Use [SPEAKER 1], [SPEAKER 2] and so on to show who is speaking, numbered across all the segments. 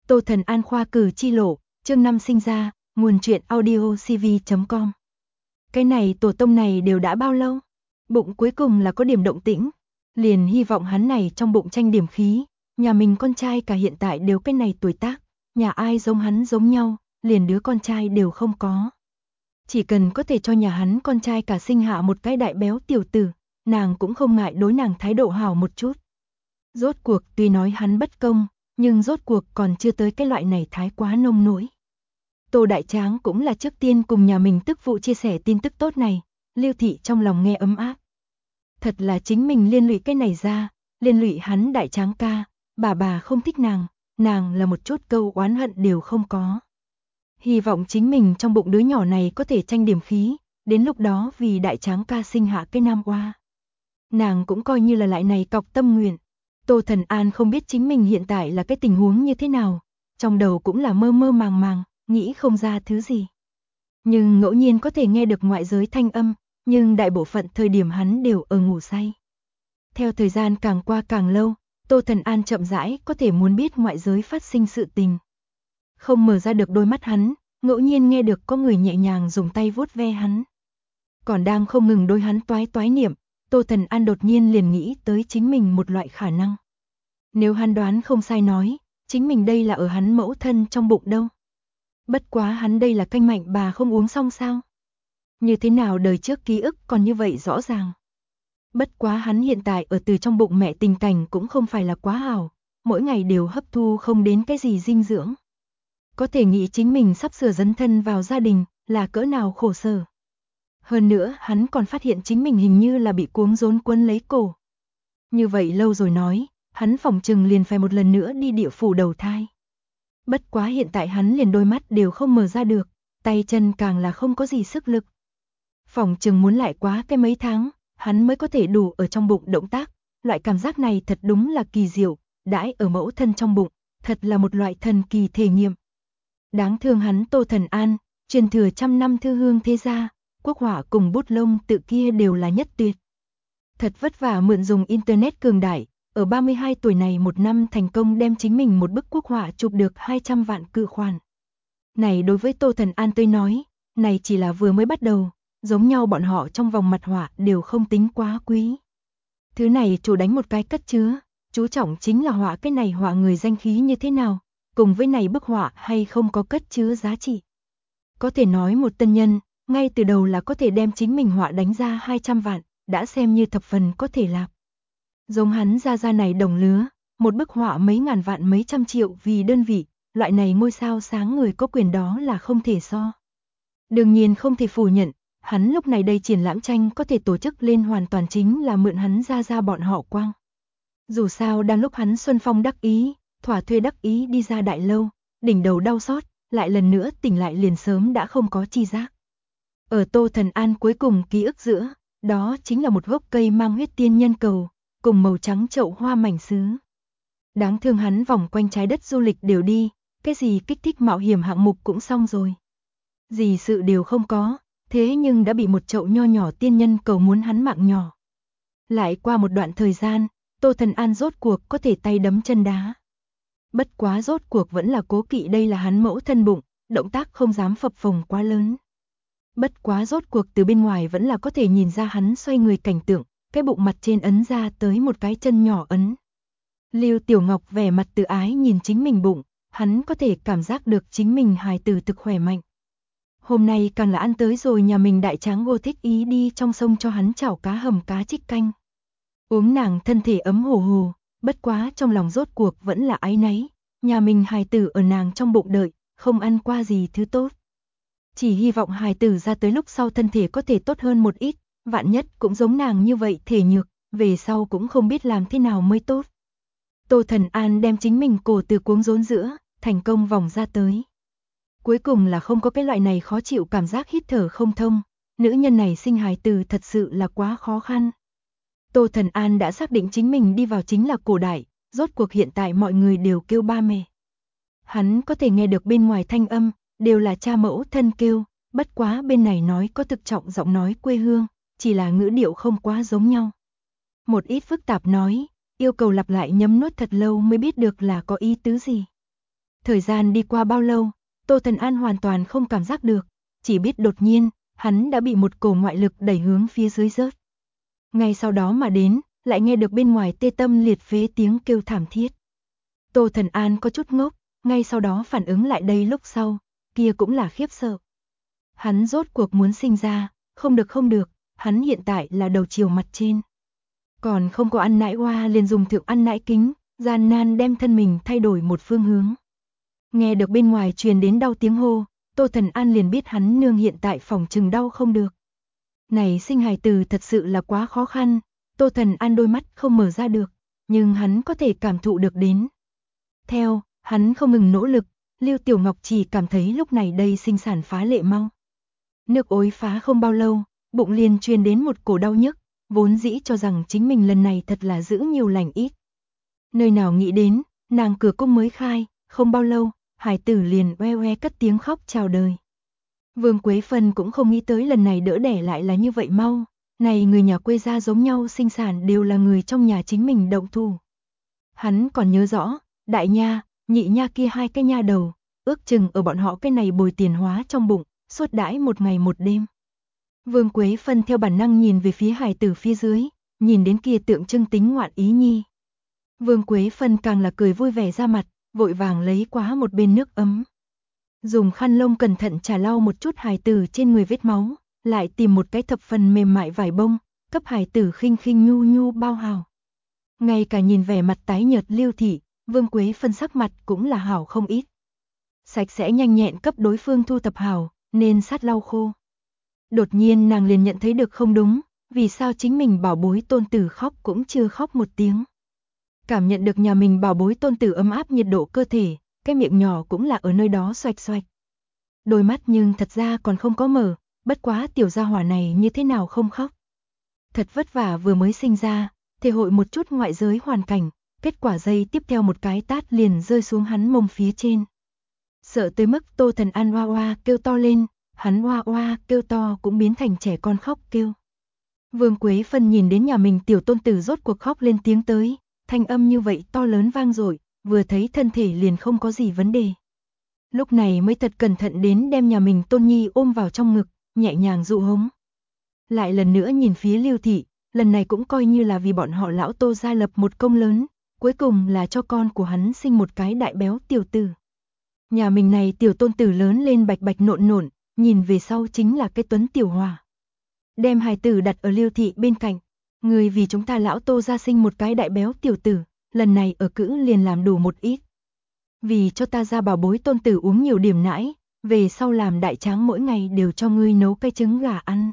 [SPEAKER 1] Tô Thần An khoa cử chi lộ, chương 5 sinh ra, nguồn truyện audio cv.com. Cái này tổ tông này đều đã bao lâu? Bụng cuối cùng là có điểm động tĩnh, liền hy vọng hắn này trong bụng tranh điểm khí, nhà mình con trai cả hiện tại đều cái này tuổi tác, nhà ai giống hắn giống nhau, liền đứa con trai đều không có. Chỉ cần có thể cho nhà hắn con trai cả sinh hạ một cái đại béo tiểu tử, nàng cũng không ngại đối nàng thái độ hảo một chút. Rốt cuộc tuy nói hắn bất công, nhưng rốt cuộc còn chưa tới cái loại này thái quá nông nỗi. Tô Đại Tráng cũng là trước tiên cùng nhà mình tức phụ chia sẻ tin tức tốt này, Lưu Thị trong lòng nghe ấm áp. Thật là chính mình liên lụy cái này ra, liên lụy hắn Đại Tráng ca, bà không thích nàng là một chút câu oán hận đều không có. Hy vọng chính mình trong bụng đứa nhỏ này có thể tranh điểm khí, đến lúc đó vì Đại Tráng ca sinh hạ cái nam oa. Nàng cũng coi như là lại này cọc tâm nguyện. Tô Thần An không biết chính mình hiện tại là cái tình huống như thế nào, trong đầu cũng là mơ mơ màng màng, nghĩ không ra thứ gì. Nhưng ngẫu nhiên có thể nghe được ngoại giới thanh âm, nhưng đại bộ phận thời điểm hắn đều ở ngủ say. Theo thời gian càng qua càng lâu, Tô Thần An chậm rãi có thể muốn biết ngoại giới phát sinh sự tình. Không mở ra được đôi mắt hắn, ngẫu nhiên nghe được có người nhẹ nhàng dùng tay vuốt ve hắn. Còn đang không ngừng đối hắn toái toái niệm, Tô Thần An đột nhiên liền nghĩ tới chính mình một loại khả năng. Nếu hắn đoán không sai nói, chính mình đây là ở hắn mẫu thân trong bụng đâu. Bất quá hắn đây là canh mạnh bà không uống xong sao? Như thế nào đời trước ký ức còn như vậy rõ ràng. Bất quá hắn hiện tại ở từ trong bụng mẹ tình cảnh cũng không phải là quá hảo, mỗi ngày đều hấp thu không đến cái gì dinh dưỡng. Có thể nghĩ chính mình sắp sửa dấn thân vào gia đình, là cỡ nào khổ sở. Hơn nữa hắn còn phát hiện chính mình hình như là bị cuống rốn quấn lấy cổ. Như vậy lâu rồi nói, hắn phỏng chừng liền phải một lần nữa đi địa phủ đầu thai. Bất quá hiện tại hắn liền đôi mắt đều không mở ra được, tay chân càng là không có gì sức lực. Phỏng chừng muốn lại quá cái mấy tháng, hắn mới có thể đủ ở trong bụng động tác, loại cảm giác này thật đúng là kỳ diệu, đãi ở mẫu thân trong bụng, thật là một loại thần kỳ thể nghiệm. Đáng thương hắn Tô Thần An, truyền thừa trăm năm thư hương thế gia, quốc họa cùng bút lông tự kia đều là nhất tuyệt. Thật vất vả mượn dùng internet cường đại, ở 32 tuổi này một năm thành công đem chính mình một bức quốc họa chụp được 200 vạn cự khoản. Này đối với Tô Thần An tôi nói, này chỉ là vừa mới bắt đầu, giống nhau bọn họ trong vòng mặt họa đều không tính quá quý. Thứ này chủ đánh một cái cất chứa, chú trọng chính là họa cái này họa người danh khí như thế nào, cùng với này bức họa hay không có cất chứa giá trị. Có thể nói một tân nhân, ngay từ đầu là có thể đem chính mình họa đánh ra 200 vạn, đã xem như thập phần có thể lạc. Giống hắn ra này đồng lứa, một bức họa mấy ngàn vạn mấy trăm triệu vì đơn vị, loại này ngôi sao sáng người có quyền đó là không thể so. Đương nhiên không thể phủ nhận, hắn lúc này đây triển lãm tranh có thể tổ chức lên hoàn toàn chính là mượn hắn ra bọn họ quang. Dù sao đang lúc hắn xuân phong đắc ý, thỏa thuê đắc ý đi ra đại lâu, đỉnh đầu đau xót, lại lần nữa tỉnh lại liền sớm đã không có chi giác. Ở Tô Thần An cuối cùng ký ức giữa, đó chính là một gốc cây mang huyết tiên nhân cầu, cùng màu trắng chậu hoa mảnh sứ. Đáng thương hắn vòng quanh trái đất du lịch đều đi, cái gì kích thích mạo hiểm hạng mục cũng xong rồi. Gì sự đều không có, thế nhưng đã bị một chậu nho nhỏ tiên nhân cầu muốn hắn mạng nhỏ. Lại qua một đoạn thời gian, Tô Thần An rốt cuộc có thể tay đấm chân đá. Bất quá rốt cuộc vẫn là cố kỵ đây là hắn mẫu thân bụng, động tác không dám phập phồng quá lớn. Bất quá rốt cuộc từ bên ngoài vẫn là có thể nhìn ra hắn xoay người cảnh tượng, cái bụng mặt trên ấn ra tới một cái chân nhỏ ấn. Lưu Tiểu Ngọc vẻ mặt tự ái nhìn chính mình bụng, hắn có thể cảm giác được chính mình hài tử thực khỏe mạnh. Hôm nay càng là ăn tới rồi nhà mình Đại Tráng Ngô thích ý đi trong sông cho hắn chảo cá hầm cá trích canh. Uống nàng thân thể ấm hồ hồ, bất quá trong lòng rốt cuộc vẫn là áy náy, nhà mình hài tử ở nàng trong bụng đợi, không ăn qua gì thứ tốt. Chỉ hy vọng hài tử ra tới lúc sau thân thể có thể tốt hơn một ít, vạn nhất cũng giống nàng như vậy thể nhược, về sau cũng không biết làm thế nào mới tốt. Tô Thần An đem chính mình cổ từ cuống rốn giữa, thành công vòng ra tới. Cuối cùng là không có cái loại này khó chịu cảm giác hít thở không thông, nữ nhân này sinh hài tử thật sự là quá khó khăn. Tô Thần An đã xác định chính mình đi vào chính là cổ đại, rốt cuộc hiện tại mọi người đều kêu ba mẹ. Hắn có thể nghe được bên ngoài thanh âm, đều là cha mẫu thân kêu, bất quá bên này nói có thực trọng giọng nói quê hương, chỉ là ngữ điệu không quá giống nhau. Một ít phức tạp nói, yêu cầu lặp lại nhấm nuốt thật lâu mới biết được là có ý tứ gì. Thời gian đi qua bao lâu, Tô Thần An hoàn toàn không cảm giác được, chỉ biết đột nhiên, hắn đã bị một cổ ngoại lực đẩy hướng phía dưới rớt. Ngay sau đó mà đến, lại nghe được bên ngoài tê tâm liệt phế tiếng kêu thảm thiết. Tô Thần An có chút ngốc, ngay sau đó phản ứng lại đây lúc sau, kia cũng là khiếp sợ. Hắn rốt cuộc muốn sinh ra, không được, hắn hiện tại là đầu chiều mặt trên. Còn không có ăn nãi hoa liền dùng thượng ăn nãi kính, gian nan đem thân mình thay đổi một phương hướng. Nghe được bên ngoài truyền đến đau tiếng hô, Tô Thần An liền biết hắn nương hiện tại phòng chừng đau không được. Này sinh hài tử thật sự là quá khó khăn, Tô Thần An đôi mắt không mở ra được, nhưng hắn có thể cảm thụ được đến. Theo, hắn không ngừng nỗ lực, Lưu Tiểu Ngọc chỉ cảm thấy lúc này đây sinh sản phá lệ mau. Nước ối phá không bao lâu, bụng liền truyền đến một cổ đau nhức, vốn dĩ cho rằng chính mình lần này thật là giữ nhiều lành ít. Nơi nào nghĩ đến, nàng cửa cung mới khai, không bao lâu, hải tử liền oe oe cất tiếng khóc chào đời. Vương Quế Phân cũng không nghĩ tới lần này đỡ đẻ lại là như vậy mau, này người nhà quê gia giống nhau sinh sản đều là người trong nhà chính mình động thủ. Hắn còn nhớ rõ, đại nha, nhị nha kia hai cái nha đầu, ước chừng ở bọn họ cái này bồi tiền hóa trong bụng, suốt đãi một ngày một đêm. Vương Quế Phân theo bản năng nhìn về phía hài tử phía dưới, nhìn đến kia tượng trưng tính ngoạn ý nhi. Vương Quế Phân càng là cười vui vẻ ra mặt, vội vàng lấy quá một bên nước ấm. Dùng khăn lông cẩn thận trà lau một chút hài tử trên người vết máu, lại tìm một cái thập phần mềm mại vải bông, cấp hài tử khinh khinh nhu nhu bao hào. Ngay cả nhìn vẻ mặt tái nhợt Lưu thị, Vương Quế Phân sắc mặt cũng là hảo không ít. Sạch sẽ nhanh nhẹn cấp đối phương thu thập hảo, nên sát lau khô. Đột nhiên nàng liền nhận thấy được không đúng, vì sao chính mình bảo bối tôn tử khóc cũng chưa khóc một tiếng. Cảm nhận được nhà mình bảo bối tôn tử ấm áp nhiệt độ cơ thể, cái miệng nhỏ cũng là ở nơi đó xoạch xoạch. Đôi mắt nhưng thật ra còn không có mở, bất quá tiểu gia hỏa này như thế nào không khóc. Thật vất vả vừa mới sinh ra, thể hội một chút ngoại giới hoàn cảnh, kết quả giây tiếp theo một cái tát liền rơi xuống hắn mông phía trên. Sợ tới mức Tô Thần An oa oa kêu to lên, hắn oa oa kêu to cũng biến thành trẻ con khóc kêu. Vương Quế Phân nhìn đến nhà mình tiểu tôn tử rốt cuộc khóc lên tiếng tới, thanh âm như vậy to lớn vang dội, vừa thấy thân thể liền không có gì vấn đề. Lúc này mới thật cẩn thận đến đem nhà mình tôn nhi ôm vào trong ngực, nhẹ nhàng dụ hống. Lại lần nữa nhìn phía Lưu thị, lần này cũng coi như là vì bọn họ lão Tô gia lập một công lớn, cuối cùng là cho con của hắn sinh một cái đại béo tiểu tử. Nhà mình này tiểu tôn tử lớn lên bạch bạch nộn nộn, nhìn về sau chính là cái tuấn tiểu hòa. Đem hài tử đặt ở Lưu thị bên cạnh, người vì chúng ta lão Tô gia sinh một cái đại béo tiểu tử, lần này ở cữ liền làm đủ một ít. Vì cho ta ra bảo bối tôn tử uống nhiều điểm nãi, về sau làm đại tráng mỗi ngày đều cho ngươi nấu cái trứng gà ăn.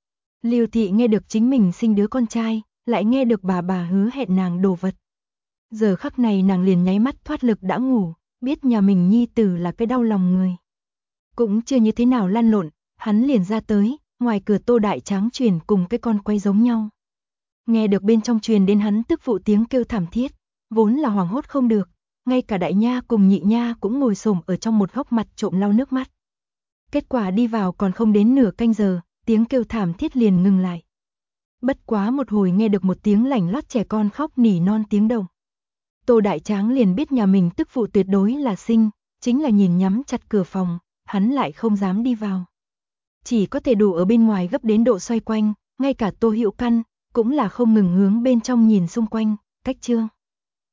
[SPEAKER 1] Lưu thị nghe được chính mình sinh đứa con trai, lại nghe được bà hứa hẹn nàng đồ vật. Giờ khắc này nàng liền nháy mắt thoát lực đã ngủ, biết nhà mình nhi tử là cái đau lòng người. Cũng chưa như thế nào lăn lộn, hắn liền ra tới, ngoài cửa Tô đại tráng truyền cùng cái con quay giống nhau. Nghe được bên trong truyền đến hắn tức phụ tiếng kêu thảm thiết, vốn là hoảng hốt không được, ngay cả đại nha cùng nhị nha cũng ngồi xổm ở trong một góc mặt trộm lau nước mắt. Kết quả đi vào còn không đến nửa canh giờ, tiếng kêu thảm thiết liền ngừng lại. Bất quá một hồi nghe được một tiếng lảnh lót trẻ con khóc nỉ non tiếng đồng. Tô đại tráng liền biết nhà mình tức phụ tuyệt đối là sinh, chính là nhìn nhắm chặt cửa phòng, hắn lại không dám đi vào. Chỉ có thể đủ ở bên ngoài gấp đến độ xoay quanh, ngay cả Tô Hữu Căn cũng là không ngừng hướng bên trong nhìn xung quanh, cách chương.